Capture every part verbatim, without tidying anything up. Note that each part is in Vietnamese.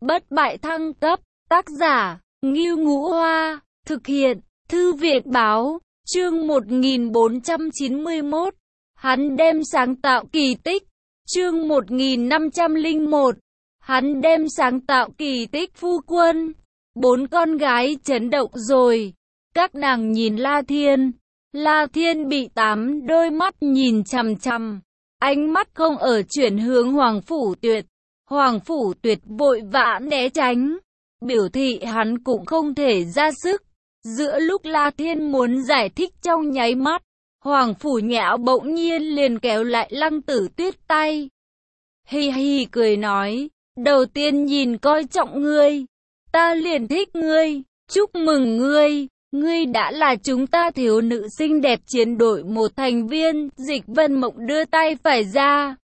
Bất bại thăng cấp, tác giả, Ngưu Ngũ Hoa, thực hiện, Thư viện Báo, chương một nghìn bốn trăm chín mươi mốt, hắn đem sáng tạo kỳ tích, chương một nghìn năm trăm lẻ một, hắn đem sáng tạo kỳ tích phu quân, bốn con gái chấn động rồi, các nàng nhìn La Thiên, La Thiên bị tám đôi mắt nhìn chằm chằm, ánh mắt không ở chuyển hướng Hoàng Phủ Tuyệt. Hoàng Phủ Tuyệt vội vã né tránh, biểu thị hắn cũng không thể ra sức. Giữa lúc La Thiên muốn giải thích trong nháy mắt, Hoàng Phủ Nhã bỗng nhiên liền kéo lại Lăng Tử Tuyết tay. Hi hi cười nói, đầu tiên nhìn coi trọng ngươi, ta liền thích ngươi, chúc mừng ngươi, ngươi đã là chúng ta thiếu nữ xinh đẹp chiến đội một thành viên. Dịch Vân Mộng đưa tay phải ra,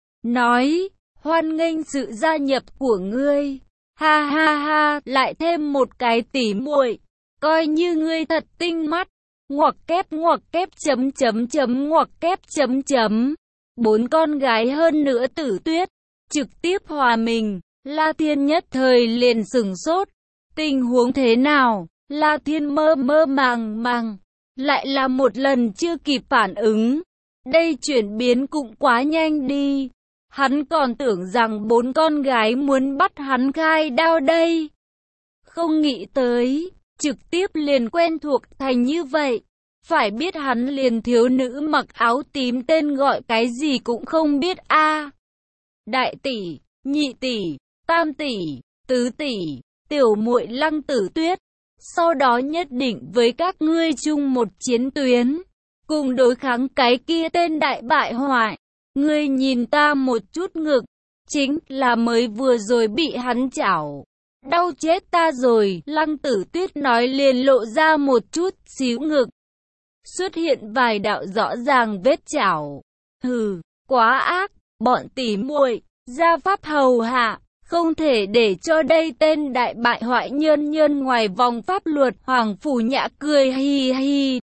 nói, hoan nghênh sự gia nhập của ngươi, ha ha ha, lại thêm một cái tỉ muội, coi như ngươi thật tinh mắt, ngoặc kép ngoặc kép chấm chấm chấm ngoặc kép chấm chấm. Bốn con gái hơn nữa Tử Tuyết, trực tiếp hòa mình, La Thiên nhất thời liền sửng sốt, tình huống thế nào, La Thiên mơ mơ màng màng, lại là một lần chưa kịp phản ứng, đây chuyển biến cũng quá nhanh đi. Hắn còn tưởng rằng bốn con gái muốn bắt hắn khai đao đây. Không nghĩ tới, trực tiếp liền quen thuộc thành như vậy. Phải biết hắn liền thiếu nữ mặc áo tím tên gọi cái gì cũng không biết a. À, đại tỷ, nhị tỷ, tam tỷ, tứ tỷ, tiểu muội Lăng Tử Tuyết. Sau đó nhất định với các ngươi chung một chiến tuyến, cùng đối kháng cái kia tên đại bại hoại. Ngươi nhìn ta một chút ngực, chính là mới vừa rồi bị hắn chảo. Đau chết ta rồi, Lăng Tử Tuyết nói liền lộ ra một chút xíu ngực. Xuất hiện vài đạo rõ ràng vết chảo. Hừ, quá ác, bọn tỉ muội, gia pháp hầu hạ, không thể để cho đây tên đại bại hoại nhân nhân ngoài vòng pháp luật. Hoàng Phủ Nhã cười hi hi,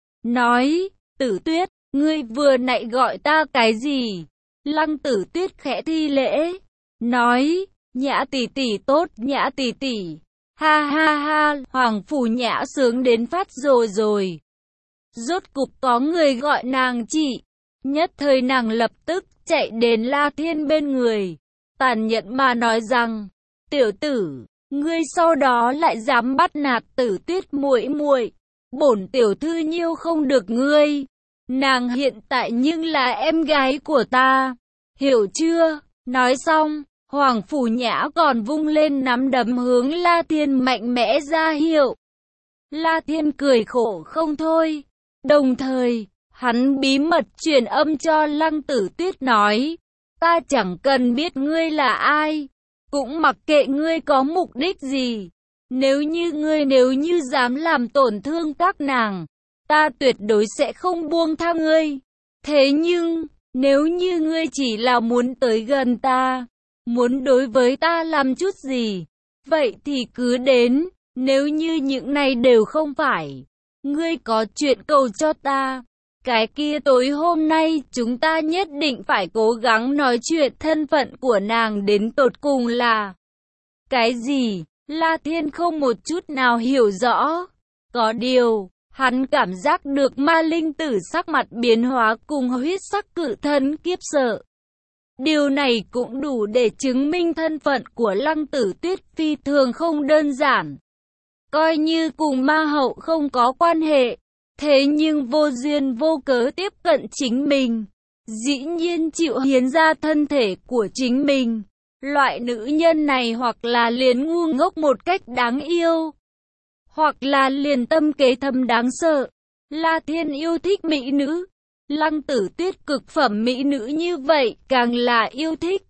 nói, Tử Tuyết, ngươi vừa nãy gọi ta cái gì? Lăng Tử Tuyết khẽ thi lễ, nói, Nhã tỷ tỷ tốt, Nhã tỷ tỷ. Ha ha ha, Hoàng Phủ Nhã sướng đến phát rồi rồi. Rốt cục có người gọi nàng chị. Nhất thời nàng lập tức chạy đến La Thiên bên người, tàn nhẫn mà nói rằng, tiểu tử, ngươi sau đó lại dám bắt nạt Tử Tuyết muội muội, bổn tiểu thư nhiêu không được ngươi. Nàng hiện tại nhưng là em gái của ta, hiểu chưa? Nói xong, Hoàng Phủ Nhã còn vung lên nắm đấm hướng La Thiên mạnh mẽ ra hiệu. La Thiên cười khổ không thôi, đồng thời, hắn bí mật truyền âm cho Lăng Tử Tuyết nói, ta chẳng cần biết ngươi là ai, cũng mặc kệ ngươi có mục đích gì, nếu như ngươi nếu như dám làm tổn thương các nàng, ta tuyệt đối sẽ không buông tha ngươi. Thế nhưng, nếu như ngươi chỉ là muốn tới gần ta, muốn đối với ta làm chút gì, vậy thì cứ đến, nếu như những này đều không phải, ngươi có chuyện cầu cho ta, cái kia tối hôm nay chúng ta nhất định phải cố gắng nói chuyện thân phận của nàng đến tột cùng là cái gì? La Thiên không một chút nào hiểu rõ, có điều, hắn cảm giác được Ma Linh Tử sắc mặt biến hóa cùng huyết sắc cự thân kiếp sợ. Điều này cũng đủ để chứng minh thân phận của Lăng Tử Tuyết phi thường không đơn giản. Coi như cùng ma hậu không có quan hệ, thế nhưng vô duyên vô cớ tiếp cận chính mình, dĩ nhiên chịu hiến ra thân thể của chính mình. Loại nữ nhân này hoặc là liền ngu ngốc một cách đáng yêu, hoặc là liền tâm kế thâm đáng sợ. La Thiên yêu thích mỹ nữ, Lăng Tử Tuyết cực phẩm mỹ nữ như vậy càng là yêu thích.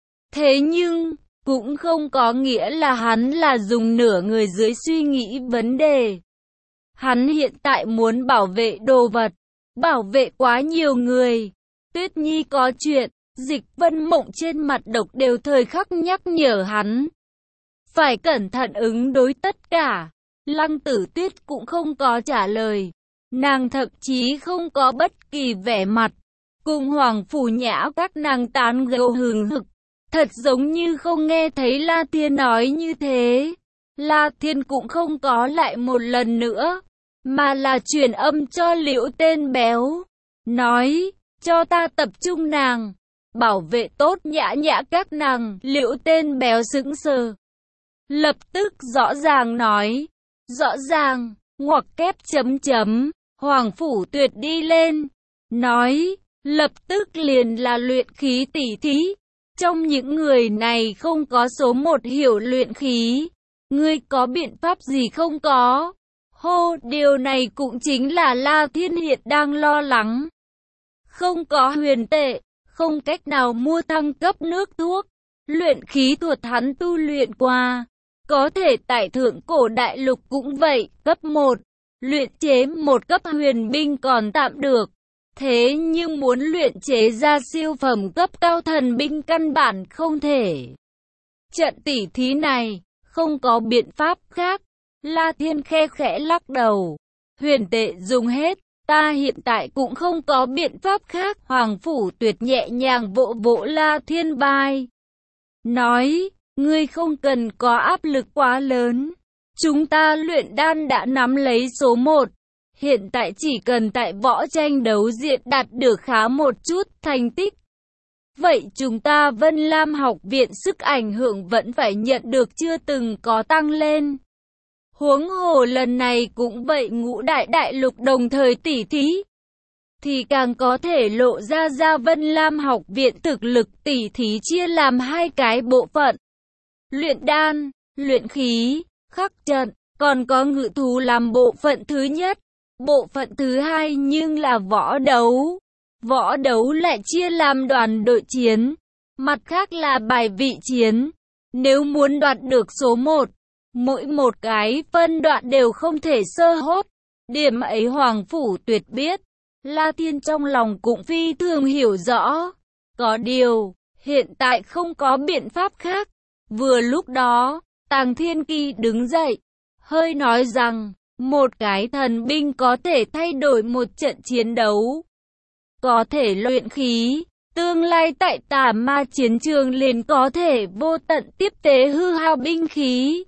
Thế nhưng, cũng không có nghĩa là hắn là dùng nửa người dưới suy nghĩ vấn đề. Hắn hiện tại muốn bảo vệ đồ vật, bảo vệ quá nhiều người. Tuyết Nhi có chuyện, Dịch Vân Mộng trên mặt độc đều thời khắc nhắc nhở hắn. Phải cẩn thận ứng đối tất cả. Lăng Tử Tuyết cũng không có trả lời. Nàng thậm chí không có bất kỳ vẻ mặt. Cùng Hoàng Phủ Nhã các nàng tán gẫu hừng hực. Thật giống như không nghe thấy La Thiên nói như thế. La Thiên cũng không có lại một lần nữa, mà là truyền âm cho Liễu tên béo. Nói, cho ta tập trung nàng, bảo vệ tốt Nhã Nhã các nàng. Liễu tên béo sững sờ. Lập tức rõ ràng nói, rõ ràng, ngoặc kép chấm chấm, Hoàng Phủ Tuyệt đi lên. Nói, lập tức liền là luyện khí tỷ thí. Trong những người này không có số một hiểu luyện khí. Ngươi có biện pháp gì không có? Hô, điều này cũng chính là La Thiên hiện đang lo lắng. Không có huyền tệ, không cách nào mua thăng cấp nước thuốc. Luyện khí thuật hắn tu luyện qua. Có thể tại thượng cổ đại lục cũng vậy, cấp một. Luyện chế một cấp huyền binh còn tạm được. Thế nhưng muốn luyện chế ra siêu phẩm cấp cao thần binh căn bản không thể. Trận tỉ thí này, không có biện pháp khác. La Thiên khe khẽ lắc đầu. Huyền tệ dùng hết, ta hiện tại cũng không có biện pháp khác. Hoàng Phủ Tuyệt nhẹ nhàng vỗ vỗ La Thiên vai. Nói, ngươi không cần có áp lực quá lớn. Chúng ta luyện đan đã nắm lấy số một. Hiện tại chỉ cần tại võ tranh đấu diện đạt được khá một chút thành tích. Vậy chúng ta Vân Lam học viện sức ảnh hưởng vẫn phải nhận được chưa từng có tăng lên. Huống hồ lần này cũng vậy, ngũ đại đại lục đồng thời tỉ thí. Thì càng có thể lộ ra ra Vân Lam học viện thực lực tỉ thí chia làm hai cái bộ phận. Luyện đan, luyện khí, khắc trận, còn có ngự thú làm bộ phận thứ nhất. Bộ phận thứ hai nhưng là võ đấu. Võ đấu lại chia làm đoàn đội chiến, mặt khác là bài vị chiến. Nếu muốn đoạt được số một, mỗi một cái phân đoạn đều không thể sơ hốt. Điểm ấy Hoàng Phủ Tuyệt biết, La Thiên trong lòng cũng phi thường hiểu rõ. Có điều, hiện tại không có biện pháp khác. Vừa lúc đó, Tàng Thiên Kỳ đứng dậy, hơi nói rằng, một cái thần binh có thể thay đổi một trận chiến đấu. Có thể luyện khí, tương lai tại Tà Ma chiến trường liền có thể vô tận tiếp tế hư hao binh khí.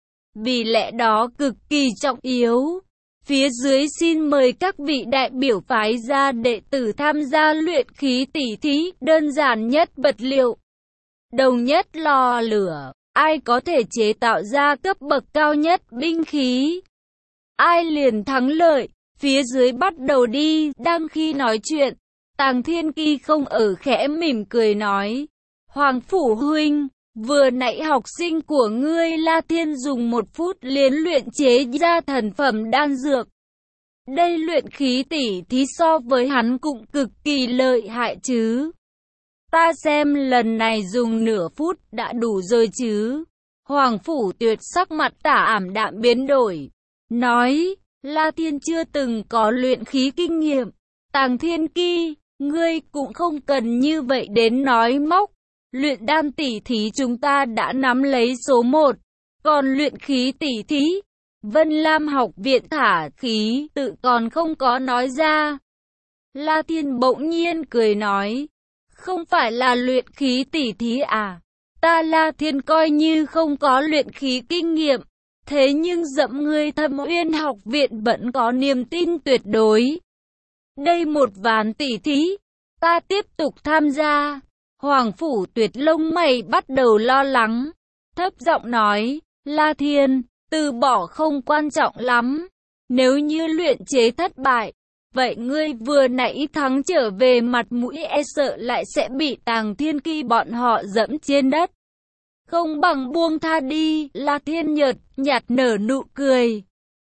Vì lẽ đó cực kỳ trọng yếu. Phía dưới xin mời các vị đại biểu phái ra đệ tử tham gia luyện khí tỉ thí. Đơn giản nhất vật liệu, đồng nhất lò lửa. Ai có thể chế tạo ra cấp bậc cao nhất binh khí, ai liền thắng lợi. Phía dưới bắt đầu đi. Đang khi nói chuyện, Tàng Thiên Kỳ không ở khẽ mỉm cười nói, Hoàng Phủ huynh, vừa nãy học sinh của ngươi La Thiên dùng một phút liền luyện chế ra thần phẩm đan dược. Đây luyện khí tỉ thí so với hắn cũng cực kỳ lợi hại chứ. Ta xem lần này dùng nửa phút đã đủ rồi chứ. Hoàng Phủ Tuyệt sắc mặt tả ảm đạm biến đổi. Nói, La Thiên chưa từng có luyện khí kinh nghiệm. Tàng Thiên Kỳ, ngươi cũng không cần như vậy đến nói móc. Luyện đan tỉ thí chúng ta đã nắm lấy số một. Còn luyện khí tỉ thí, Vân Lam học viện thả khí tự còn không có nói ra. La Thiên bỗng nhiên cười nói, không phải là luyện khí tỉ thí à? Ta La Thiên coi như không có luyện khí kinh nghiệm. Thế nhưng dẫm ngươi Thâm Uyên học viện vẫn có niềm tin tuyệt đối. Đây một ván tỉ thí, ta tiếp tục tham gia. Hoàng Phủ Tuyệt lông mày bắt đầu lo lắng, thấp giọng nói, La Thiên, từ bỏ không quan trọng lắm. Nếu như luyện chế thất bại, vậy ngươi vừa nãy thắng trở về mặt mũi e sợ lại sẽ bị Tàng Thiên Kỳ bọn họ dẫm trên đất. Không bằng buông tha đi. La Thiên nhợt nhạt nở nụ cười,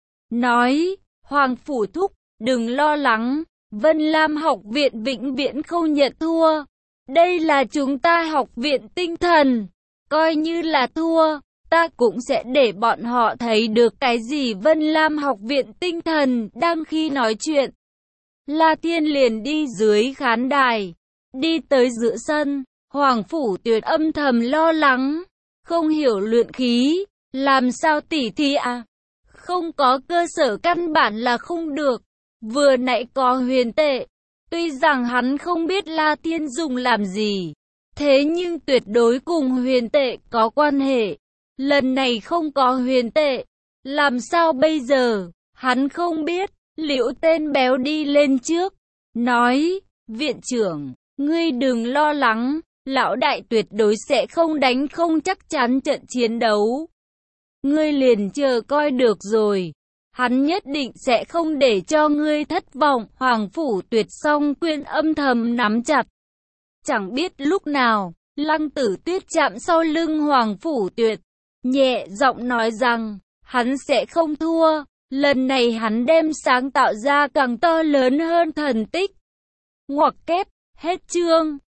nói, Hoàng Phủ thúc, đừng lo lắng. Vân Lam học viện vĩnh viễn không nhận thua. Đây là chúng ta học viện tinh thần. Coi như là thua, ta cũng sẽ để bọn họ thấy được cái gì Vân Lam học viện tinh thần. Đang khi nói chuyện, La Thiên liền đi dưới khán đài, đi tới giữa sân. Hoàng Phủ Tuyệt âm thầm lo lắng, không hiểu luyện khí, làm sao tỉ thí à? Không có cơ sở căn bản là không được. Vừa nãy có huyền tệ, tuy rằng hắn không biết La Thiên dùng làm gì, Thế nhưng tuyệt đối cùng huyền tệ có quan hệ. Lần này không có huyền tệ. Làm sao bây giờ? Hắn không biết. Liễu tên béo đi lên trước. Nói, viện trưởng, ngươi đừng lo lắng. Lão đại tuyệt đối sẽ không đánh không chắc chắn trận chiến đấu. Ngươi liền chờ coi được rồi. Hắn nhất định sẽ không để cho ngươi thất vọng. Hoàng Phủ Tuyệt song quyên âm thầm nắm chặt. Chẳng biết lúc nào, Lăng Tử Tuyết chạm sau lưng Hoàng Phủ Tuyệt, nhẹ giọng nói rằng, hắn sẽ không thua. Lần này hắn đem sáng tạo ra càng to lớn hơn thần tích. Ngoặc kép, hết chương.